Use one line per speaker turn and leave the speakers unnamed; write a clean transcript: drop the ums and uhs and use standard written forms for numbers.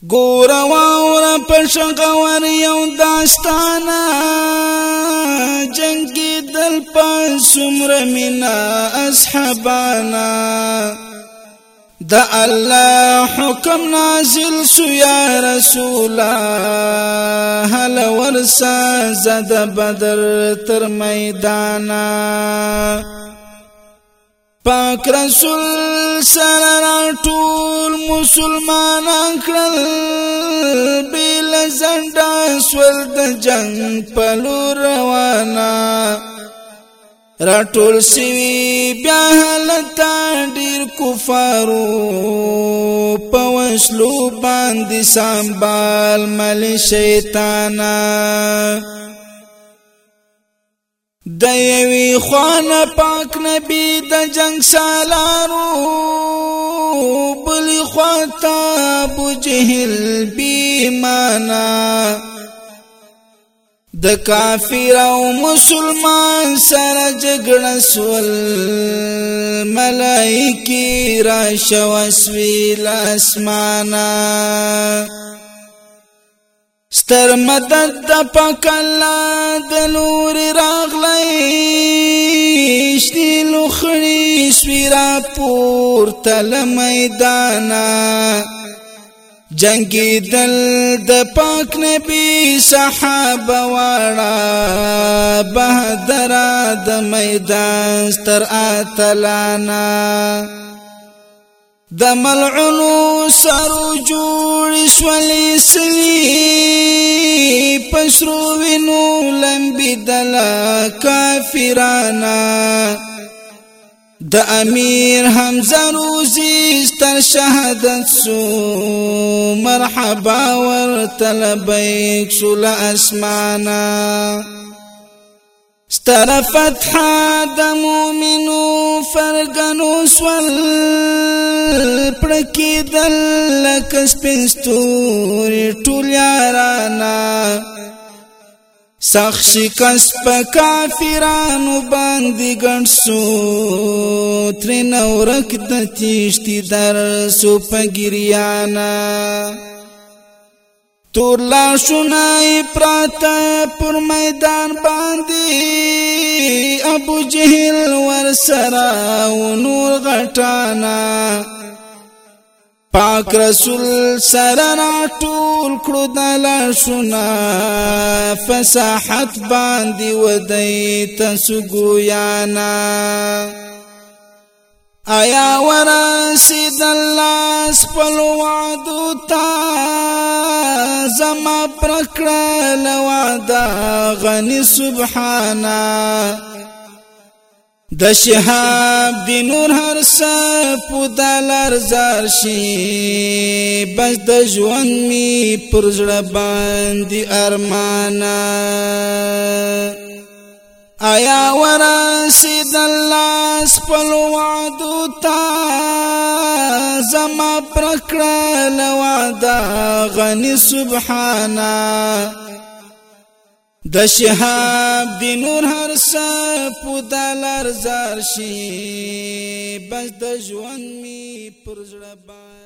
ګوره واوره په شغور یو داستانه جنگی دل په څومره مینا اصحابانا د الله حکم نازل سو یا رسولا هل ورسا زد بدر تر میدانا پاک رسول سره ټول مسلمانان کړل بیل زنده سول د جنگ په لور روانه راټول سوي بیا هلته ډیر کفارو په وسلو باندې سنبال مل شیطانا د یوی خوانه پاک نبی د جنگ سالارو بلی خواتا ابو جهل بیمانا د کافر او مسلمان سره جګړه سول ملائکی را شوسویل اسمانا ستر مدد د پاک الله د نور راغلی شنی لخړی سویرا پورته له میدانا جنگی دل د پاک نبی صحابه واړه بهدرا د میدان ستر اتلانا د ملعونو سرو جوړ شولې سلی پسرو وینو لمبي دلا کافرانا د امیر حمزه روزی ستر شهادت سو مرحبا ورته لبیک شول اسمانا ستر فتح د مومنو فرګنو سول پړکی دل لک سپینستوري ټول یارانا سخ شکست په کافرانو باندې ګڼ سو ترې نورک د تیشتی در سو په ګریانا تور لاشونه پراته پر میدان باندې ابو جهل ورسره و نور غټانا پاک رسول سره راټول کړو د لاشونه فصاحت باندې ودی تاسو ګویانا آیا ورسید الله خپل وعدو تا زما پرکړه لوعده غنی سبحانا د شهاب دی نور هر سپ دلر زار شي بس د ژوند می پر زړه باندې ارمانا آیا ورسید الله خپل وعدو تا زما پرکړه لوعده غنی سبحانا د شهاب دی نور هر سپ دلر زار شي بس د ژوند می پر زړه باندې